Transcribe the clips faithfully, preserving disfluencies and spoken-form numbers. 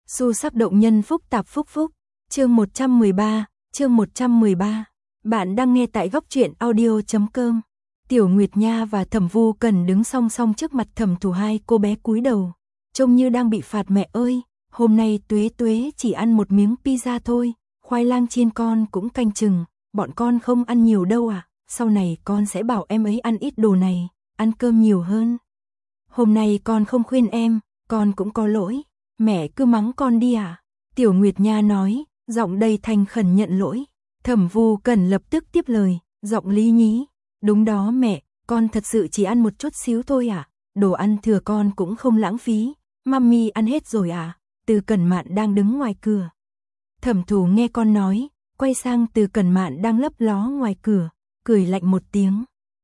Xu sắc động nhân phúc tạp phúc phúc. Chương một trăm mười ba, chương một trăm mười ba. Bạn đang nghe tại góc truyện audio chấm com. Tiểu Nguyệt Nha và Thẩm Vu Cần đứng song song trước mặt Thẩm Thủ, hai cô bé cúi đầu, trông như đang bị phạt. Mẹ ơi, hôm nay Tuế Tuế chỉ ăn một miếng pizza thôi, khoai lang chiên con cũng canh chừng, bọn con không ăn nhiều đâu à, sau này con sẽ bảo em ấy ăn ít đồ này, ăn cơm nhiều hơn. Hôm nay con không khuyên em, con cũng có lỗi, mẹ cứ mắng con đi à? Tiểu Nguyệt Nha nói, giọng đầy thành khẩn nhận lỗi. Thẩm Vu Cần lập tức tiếp lời, giọng lý nhí, đúng đó mẹ, con thật sự chỉ ăn một chút xíu thôi à, đồ ăn thừa con cũng không lãng phí, mami ăn hết rồi à? Từ Cẩn Mạn đang đứng ngoài cửa. Thẩm Thủ nghe con nói, quay sang Từ Cẩn Mạn đang lấp ló ngoài cửa, cười lạnh một tiếng.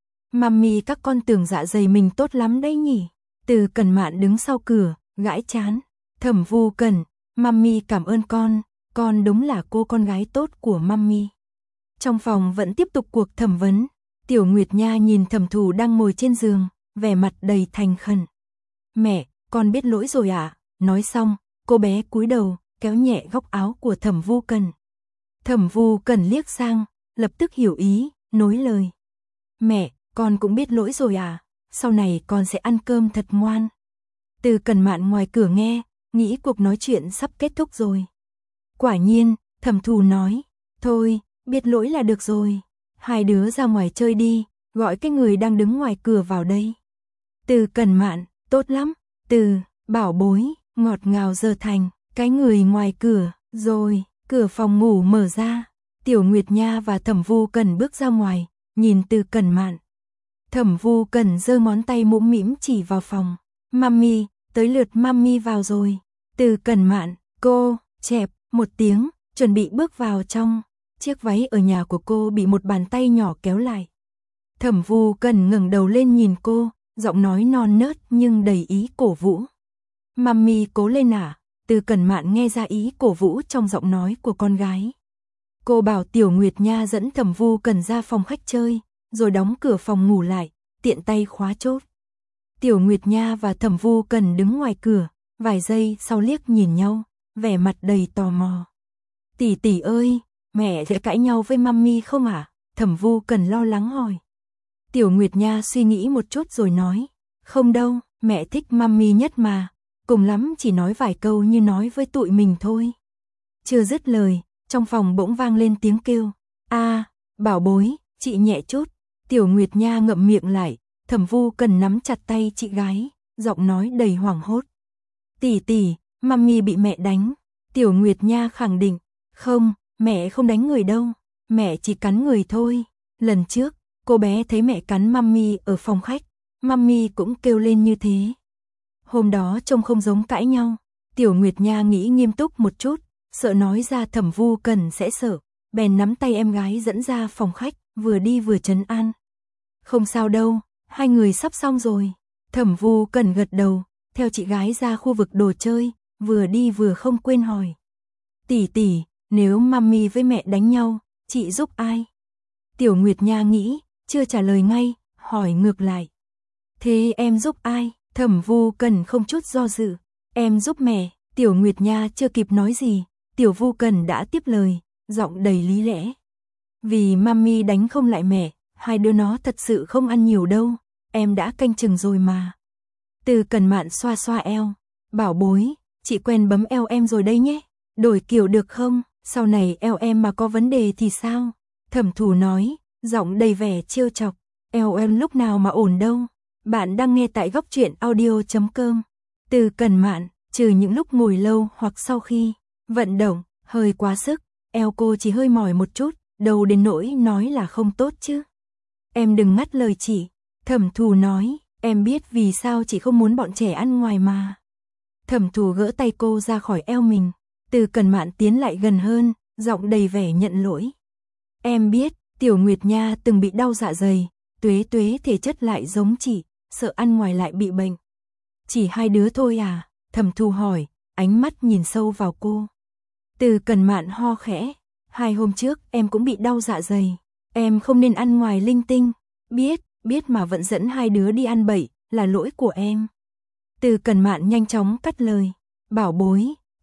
Mami, các con tưởng dạ dày mình tốt lắm đấy nhỉ? Từ Cẩn Mạn đứng sau cửa, gãi trán. Thẩm Vu Cần, mami cảm ơn con, con đúng là cô con gái tốt của mami. Trong phòng vẫn tiếp tục cuộc thẩm vấn. Tiểu Nguyệt Nha nhìn Thẩm Thủ đang ngồi trên giường, vẻ mặt đầy thành khẩn. Mẹ, con biết lỗi rồi ạ. À? Nói xong, cô bé cúi đầu, kéo nhẹ góc áo của Thẩm Vu Cần. Thẩm Vu Cần liếc sang, lập tức hiểu ý, nối lời. Mẹ, con cũng biết lỗi rồi à, sau này con sẽ ăn cơm thật ngoan. Từ Cẩn Mạn ngoài cửa nghe, nghĩ cuộc nói chuyện sắp kết thúc rồi. Quả nhiên, Thẩm Thủ nói, thôi, biết lỗi là được rồi, hai đứa ra ngoài chơi đi, gọi cái người đang đứng ngoài cửa vào đây. Từ Cẩn Mạn, tốt lắm, Từ, bảo bối, ngọt ngào giơ thành, cái người ngoài cửa, rồi, cửa phòng ngủ mở ra, Tiểu Nguyệt Nha và Thẩm Vu Cần bước ra ngoài, nhìn Từ Cẩn Mạn. Thẩm Vu Cần giơ ngón tay mũm mĩm chỉ vào phòng, mami, tới lượt mami vào rồi. Từ Cẩn Mạn, cô, chẹp, một tiếng, chuẩn bị bước vào trong, chiếc váy ở nhà của cô bị một bàn tay nhỏ kéo lại. Thẩm Vu Cần ngẩng đầu lên nhìn cô, giọng nói non nớt nhưng đầy ý cổ vũ. Mami cố lên à? Từ Cẩn Mạn nghe ra ý cổ vũ trong giọng nói của con gái. Cô bảo Tiểu Nguyệt Nha dẫn Thẩm Vu Cần ra phòng khách chơi, rồi đóng cửa phòng ngủ lại, tiện tay khóa chốt. Tiểu Nguyệt Nha và Thẩm Vu Cần đứng ngoài cửa, vài giây sau liếc nhìn nhau, vẻ mặt đầy tò mò. Tỷ tỷ ơi, mẹ sẽ cãi nhau với mami không à? Thẩm Vu Cần lo lắng hỏi. Tiểu Nguyệt Nha suy nghĩ một chút rồi nói, không đâu, mẹ thích mami nhất mà, cùng lắm chỉ nói vài câu như nói với tụi mình thôi. Chưa dứt lời, trong phòng bỗng vang lên tiếng kêu, a, à, bảo bối, chị nhẹ chút. Tiểu Nguyệt Nha ngậm miệng lại, Thẩm Vu Cần nắm chặt tay chị gái, giọng nói đầy hoảng hốt. Tỷ tỷ, mami bị mẹ đánh. Tiểu Nguyệt Nha khẳng định, không, mẹ không đánh người đâu, mẹ chỉ cắn người thôi. Lần trước, cô bé thấy mẹ cắn mami ở phòng khách, mami cũng kêu lên như thế. Hôm đó trông không giống cãi nhau, Tiểu Nguyệt Nha nghĩ nghiêm túc một chút, sợ nói ra Thẩm Vu Cần sẽ sợ, bèn nắm tay em gái dẫn ra phòng khách, vừa đi vừa trấn an. Không sao đâu, hai người sắp xong rồi. Thẩm Vu Cần gật đầu, theo chị gái ra khu vực đồ chơi, vừa đi vừa không quên hỏi. Tỷ tỷ, nếu mami với mẹ đánh nhau, chị giúp ai? Tiểu Nguyệt Nha nghĩ, chưa trả lời ngay, hỏi ngược lại. Thế em giúp ai? Thẩm Vu Cần không chút do dự. Em giúp mẹ. Tiểu Nguyệt Nha chưa kịp nói gì, Tiểu Vu Cần đã tiếp lời, giọng đầy lý lẽ. Vì mami đánh không lại mẹ, hai đứa nó thật sự không ăn nhiều đâu, em đã canh chừng rồi mà. Từ Cẩn Mạn xoa xoa eo, bảo bối, chị quen bấm eo em rồi đây nhé, đổi kiểu được không, sau này eo em mà có vấn đề thì sao? Thẩm Thủ nói, giọng đầy vẻ trêu chọc, eo em lúc nào mà ổn đâu. Bạn đang nghe tại góc truyện audio chấm com. Từ Cẩn Mạn, trừ những lúc ngồi lâu hoặc sau khi vận động, hơi quá sức, eo cô chỉ hơi mỏi một chút, đâu đến nỗi nói là không tốt chứ. Em đừng ngắt lời chị. Thẩm Thủ nói, em biết vì sao chị không muốn bọn trẻ ăn ngoài mà. Thẩm Thủ gỡ tay cô ra khỏi eo mình. Từ Cẩn Mạn tiến lại gần hơn, giọng đầy vẻ nhận lỗi. Em biết, Tiểu Nguyệt Nha từng bị đau dạ dày, Tuế Tuế thể chất lại giống chị, sợ ăn ngoài lại bị bệnh. Chỉ hai đứa thôi à? Thẩm Thủ hỏi, ánh mắt nhìn sâu vào cô. Từ Cẩn Mạn ho khẽ, hai hôm trước em cũng bị đau dạ dày, em không nên ăn ngoài linh tinh, biết, biết mà vẫn dẫn hai đứa đi ăn bậy, là lỗi của em. Từ Cẩn Mạn nhanh chóng cắt lời, bảo bối,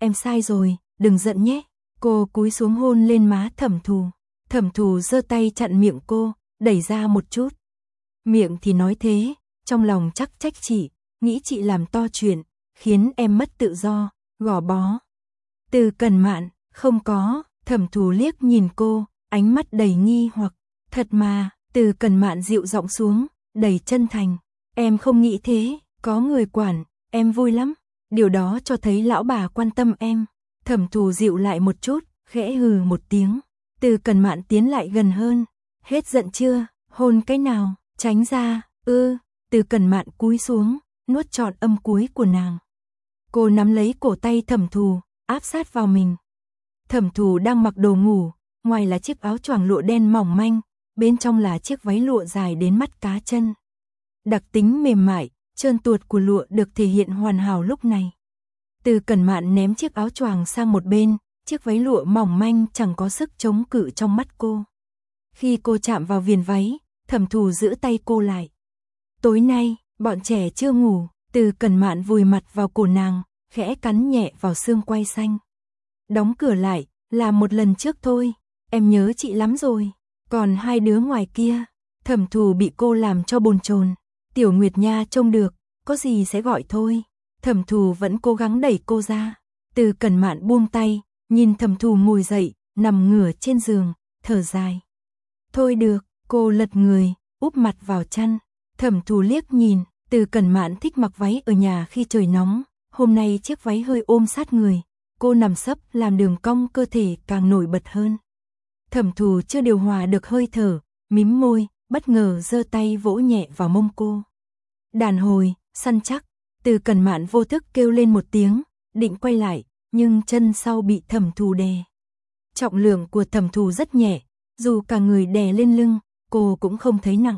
em sai rồi, đừng giận nhé. Cô cúi xuống hôn lên má Thẩm Thù. Thẩm Thù giơ tay chặn miệng cô, đẩy ra một chút. Miệng thì nói thế, trong lòng chắc trách chị, nghĩ chị làm to chuyện, khiến em mất tự do, gò bó. Từ Cần Mạn, không có. Thẩm Thù liếc nhìn cô, ánh mắt đầy nghi hoặc. Thật mà. Từ Cần Mạn dịu giọng xuống, đầy chân thành. Em không nghĩ thế, có người quản, em vui lắm. Điều đó cho thấy lão bà quan tâm em. Thẩm Thù dịu lại một chút, khẽ hừ một tiếng. Từ Cần Mạn tiến lại gần hơn. Hết giận chưa? Hôn cái nào? Tránh ra. Ư. Từ Cần Mạn cúi xuống, nuốt trọn âm cuối của nàng. Cô nắm lấy cổ tay Thẩm Thù, áp sát vào mình. Thẩm Thù đang mặc đồ ngủ, ngoài là chiếc áo choàng lụa đen mỏng manh, bên trong là chiếc váy lụa dài đến mắt cá chân. Đặc tính mềm mại, trơn tuột của lụa được thể hiện hoàn hảo lúc này. Từ Cần Mạn ném chiếc áo choàng sang một bên, chiếc váy lụa mỏng manh chẳng có sức chống cự trong mắt cô. Khi cô chạm vào viền váy, Thẩm Thù giữ tay cô lại. Tối nay, bọn trẻ chưa ngủ. Từ Cần Mạn vùi mặt vào cổ nàng, khẽ cắn nhẹ vào xương quai xanh. Đóng cửa lại, là một lần trước thôi, em nhớ chị lắm rồi. Còn hai đứa ngoài kia, Thẩm Thù bị cô làm cho bồn chồn. Tiểu Nguyệt Nha trông được, có gì sẽ gọi thôi. Thẩm Thù vẫn cố gắng đẩy cô ra. Từ Cần Mạn buông tay, nhìn Thẩm Thù ngồi dậy, nằm ngửa trên giường, thở dài. Thôi được, cô lật người, úp mặt vào chăn. Thẩm Thù liếc nhìn. Từ Cần Mạn thích mặc váy ở nhà khi trời nóng, hôm nay chiếc váy hơi ôm sát người, cô nằm sấp làm đường cong cơ thể càng nổi bật hơn. Thẩm Thù chưa điều hòa được hơi thở, mím môi, bất ngờ giơ tay vỗ nhẹ vào mông cô. Đàn hồi, săn chắc. Từ Cần Mạn vô thức kêu lên một tiếng, định quay lại, nhưng chân sau bị Thẩm Thù đè. Trọng lượng của Thẩm Thù rất nhẹ, dù cả người đè lên lưng, cô cũng không thấy nặng.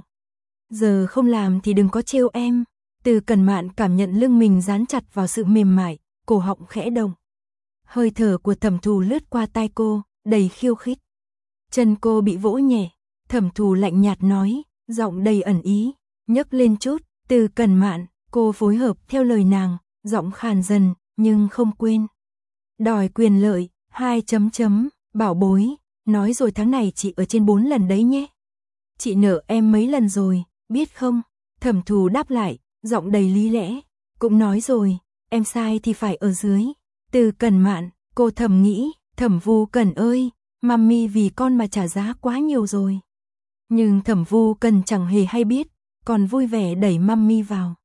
Giờ không làm thì đừng có trêu em. Từ Cần Mạn cảm nhận lưng mình dán chặt vào sự mềm mại, cổ họng khẽ động. Hơi thở của Thẩm Thù lướt qua tai cô, đầy khiêu khích. Chân cô bị vỗ nhẹ, Thẩm Thù lạnh nhạt nói, giọng đầy ẩn ý, nhấc lên chút. Từ Cần Mạn, cô phối hợp theo lời nàng, giọng khàn dần, nhưng không quên. Đòi quyền lợi, hai chấm chấm, bảo bối, nói rồi tháng này chị ở trên bốn lần đấy nhé. Chị nợ em mấy lần rồi, biết không? Thẩm Thù đáp lại, giọng đầy lý lẽ. Cũng nói rồi, em sai thì phải ở dưới. Từ Cần Mạn, cô thầm nghĩ, Thẩm Vu Cần ơi, mami vì con mà trả giá quá nhiều rồi. Nhưng Thẩm Vu Cần chẳng hề hay biết, còn vui vẻ đẩy mami vào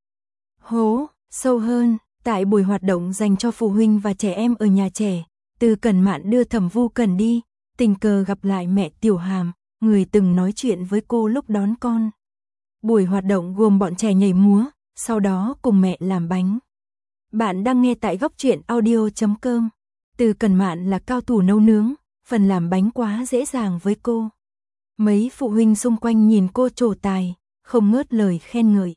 hố sâu hơn. Tại buổi hoạt động dành cho phụ huynh và trẻ em ở nhà trẻ, Từ Cần Mạn đưa Thẩm Vu Cần đi, tình cờ gặp lại mẹ Tiểu Hàm, người từng nói chuyện với cô lúc đón con. Buổi hoạt động gồm bọn trẻ nhảy múa, sau đó cùng mẹ làm bánh. Bạn đang nghe tại góc truyện audio chấm com. Từ Cần Mạn là cao thủ nấu nướng, phần làm bánh quá dễ dàng với cô. Mấy phụ huynh xung quanh nhìn cô trổ tài, không ngớt lời khen ngợi.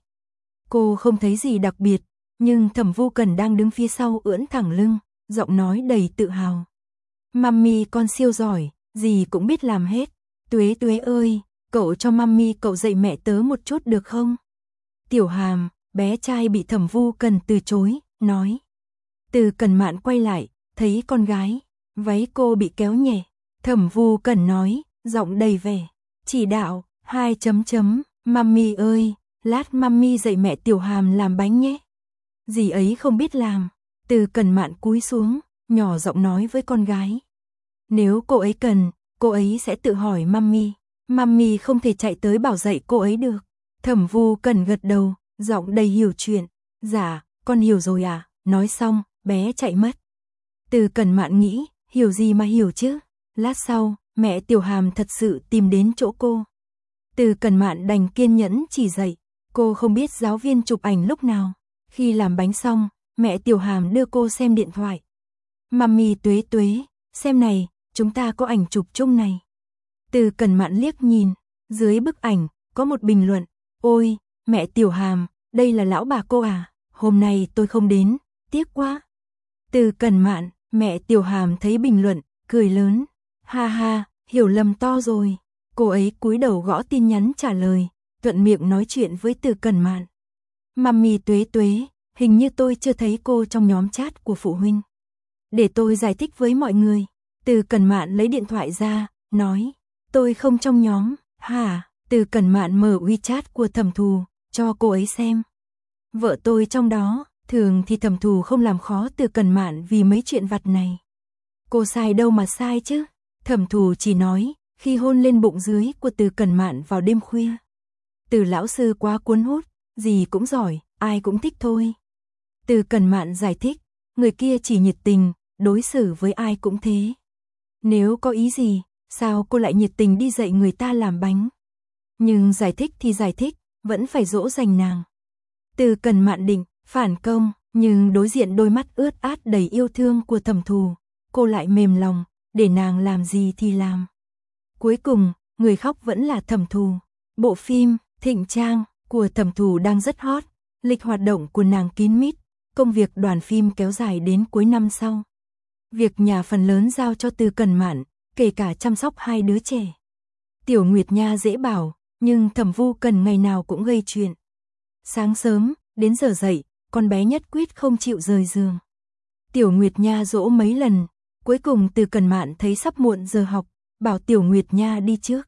Cô không thấy gì đặc biệt, nhưng Thẩm Vu Cần đang đứng phía sau ưỡn thẳng lưng, giọng nói đầy tự hào. Mami con siêu giỏi, gì cũng biết làm hết. Tuế Tuế ơi, cậu cho mami cậu dạy mẹ tớ một chút được không? Tiểu Hàm, bé trai bị Thẩm Vu Cần từ chối, nói. Từ Cần Mạn quay lại, thấy con gái, váy cô bị kéo nhẹ. Thẩm Vu Cần nói, giọng đầy vẻ. Chỉ đạo, hai chấm chấm, mami ơi, lát mami dạy mẹ Tiểu Hàm làm bánh nhé. Dì ấy không biết làm. Từ Cần Mạn cúi xuống, nhỏ giọng nói với con gái. Nếu cô ấy cần, cô ấy sẽ tự hỏi mami. Mami không thể chạy tới bảo dạy cô ấy được. Thẩm Vu Cần gật đầu, giọng đầy hiểu chuyện. Dạ, con hiểu rồi à, nói xong, bé chạy mất. Từ Cần Mạn nghĩ, hiểu gì mà hiểu chứ. Lát sau, mẹ Tiểu Hàm thật sự tìm đến chỗ cô. Từ Cần Mạn đành kiên nhẫn chỉ dạy. Cô không biết giáo viên chụp ảnh lúc nào. Khi làm bánh xong, mẹ Tiểu Hàm đưa cô xem điện thoại. Mami Tuế Tuế, xem này, chúng ta có ảnh chụp chung này. Từ Cần Mạn liếc nhìn, dưới bức ảnh, có một bình luận. Ôi, mẹ Tiểu Hàm, đây là lão bà cô à, hôm nay tôi không đến, tiếc quá. Từ Cần Mạn, mẹ Tiểu Hàm thấy bình luận, cười lớn. Ha ha, hiểu lầm to rồi. Cô ấy cúi đầu gõ tin nhắn trả lời, thuận miệng nói chuyện với Từ Cần Mạn. Mami Tuế Tuế, hình như tôi chưa thấy cô trong nhóm chat của phụ huynh. Để tôi giải thích với mọi người. Từ Cẩn Mạn lấy điện thoại ra, nói. Tôi không trong nhóm. Hả? Từ Cẩn Mạn mở WeChat của Thẩm Thù, cho cô ấy xem. Vợ tôi trong đó. Thường thì Thẩm Thù không làm khó Từ Cẩn Mạn vì mấy chuyện vặt này. Cô sai đâu mà sai chứ. Thẩm Thù chỉ nói, khi hôn lên bụng dưới của Từ Cẩn Mạn vào đêm khuya. Từ lão sư quá cuốn hút, gì cũng giỏi, ai cũng thích thôi. Từ Cẩn Mạn giải thích, người kia chỉ nhiệt tình, đối xử với ai cũng thế. Nếu có ý gì, sao cô lại nhiệt tình đi dạy người ta làm bánh? Nhưng giải thích thì giải thích, vẫn phải dỗ dành nàng. Từ Cẩn Mạn định phản công, nhưng đối diện đôi mắt ướt át đầy yêu thương của Thẩm Thù, cô lại mềm lòng, để nàng làm gì thì làm. Cuối cùng, người khóc vẫn là Thẩm Thù. Bộ phim Thịnh Trang của Thẩm Thù đang rất hot, lịch hoạt động của nàng kín mít, công việc đoàn phim kéo dài đến cuối năm sau. Việc nhà phần lớn giao cho Từ Cẩn Mạn, kể cả chăm sóc hai đứa trẻ. Tiểu Nguyệt Nha dễ bảo, nhưng Thẩm Vu Cần ngày nào cũng gây chuyện. Sáng sớm, đến giờ dậy, con bé nhất quyết không chịu rời giường. Tiểu Nguyệt Nha dỗ mấy lần, cuối cùng Từ Cẩn Mạn thấy sắp muộn giờ học, bảo Tiểu Nguyệt Nha đi trước.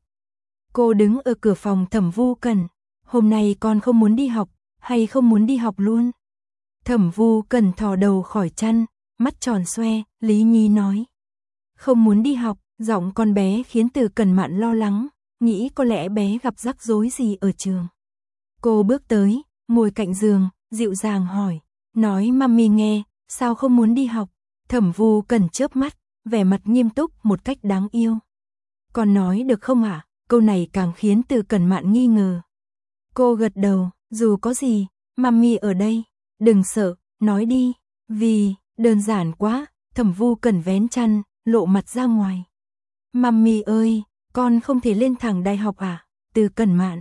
Cô đứng ở cửa phòng Thẩm Vu Cần, hôm nay con không muốn đi học, hay không muốn đi học luôn? Thẩm Vu Cần thò đầu khỏi chăn, mắt tròn xoe, Lý Nhi nói. Không muốn đi học, giọng con bé khiến Từ Cẩn Mạn lo lắng, nghĩ có lẽ bé gặp rắc rối gì ở trường. Cô bước tới, ngồi cạnh giường, dịu dàng hỏi, nói mami nghe, sao không muốn đi học? Thẩm Vu Cần chớp mắt, vẻ mặt nghiêm túc một cách đáng yêu. Con nói được không ạ? À? Câu này càng khiến Từ Cẩn Mạn nghi ngờ. Cô gật đầu, dù có gì, mami ở đây, đừng sợ, nói đi, vì, đơn giản quá, Thẩm Vu Cần vén chăn, lộ mặt ra ngoài. Mami ơi, con không thể lên thẳng đại học à? Từ Cẩn Mạn.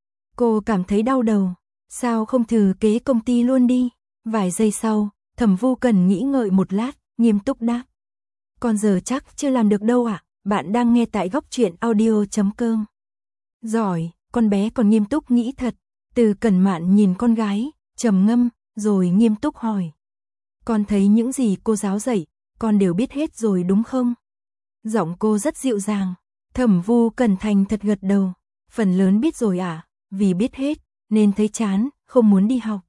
Cô cảm thấy đau đầu, sao không thử kế công ty luôn đi? Vài giây sau, Thẩm Vu Cần nghĩ ngợi một lát, nghiêm túc đáp. Con giờ chắc chưa làm được đâu ạ. À? Bạn đang nghe tại góc truyện audio chấm com. Giỏi, con bé còn nghiêm túc nghĩ thật. Từ Cẩn Mạn nhìn con gái, trầm ngâm, rồi nghiêm túc hỏi. Con thấy những gì cô giáo dạy, con đều biết hết rồi đúng không? Giọng cô rất dịu dàng. Thẩm Vu Cần thành thật gật đầu. Phần lớn biết rồi à, vì biết hết, nên thấy chán, không muốn đi học.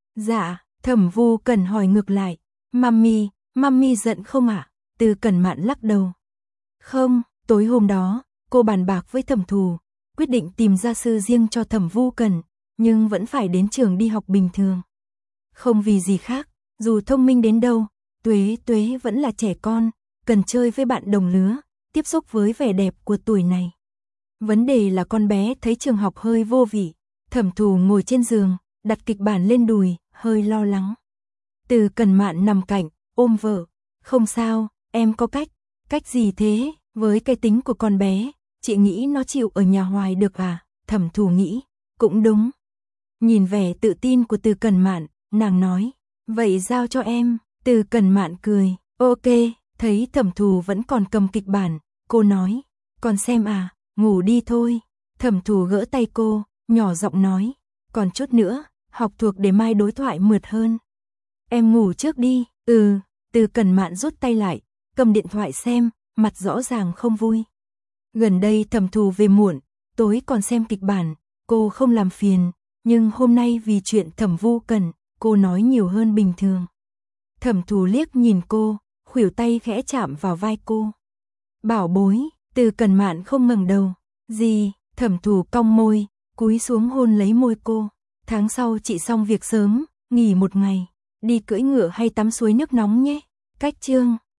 Dạ, Thẩm Vu Cần hỏi ngược lại. Mami, mami giận không ạ? À? Từ Cẩn Mạn lắc đầu. Không, tối hôm đó, cô bàn bạc với Thẩm Thù, quyết định tìm gia sư riêng cho Thẩm Vu Cần, nhưng vẫn phải đến trường đi học bình thường. Không vì gì khác, dù thông minh đến đâu, Tuế Tuế vẫn là trẻ con, cần chơi với bạn đồng lứa, tiếp xúc với vẻ đẹp của tuổi này. Vấn đề là con bé thấy trường học hơi vô vị. Thẩm Thù ngồi trên giường, đặt kịch bản lên đùi, hơi lo lắng. Từ Cẩn Mạn nằm cạnh, ôm vợ. Không sao, em có cách. Cách gì thế? Với cái tính của con bé, chị nghĩ nó chịu ở nhà hoài được à? Thẩm Thù nghĩ, cũng đúng. Nhìn vẻ tự tin của Từ Cẩn Mạn, nàng nói, vậy giao cho em. Từ Cẩn Mạn cười, ok. Thấy Thẩm Thù vẫn còn cầm kịch bản, cô nói, còn xem à, ngủ đi thôi. Thẩm Thù gỡ tay cô, nhỏ giọng nói, còn chút nữa, học thuộc để mai đối thoại mượt hơn. Em ngủ trước đi. Ừ. Từ Cẩn Mạn rút tay lại, cầm điện thoại xem, mặt rõ ràng không vui. Gần đây Thẩm Thù về muộn, tối còn xem kịch bản, cô không làm phiền, nhưng hôm nay vì chuyện Thẩm Vu Cần, cô nói nhiều hơn bình thường. Thẩm Thù liếc nhìn cô, khuỷu tay khẽ chạm vào vai cô. Bảo bối. Từ Cẩn Mạn không ngẩng đầu. Gì? Thẩm Thù cong môi, cúi xuống hôn lấy môi cô. Tháng sau chị xong việc sớm, nghỉ một ngày, đi cưỡi ngựa hay tắm suối nước nóng nhé. Cách chương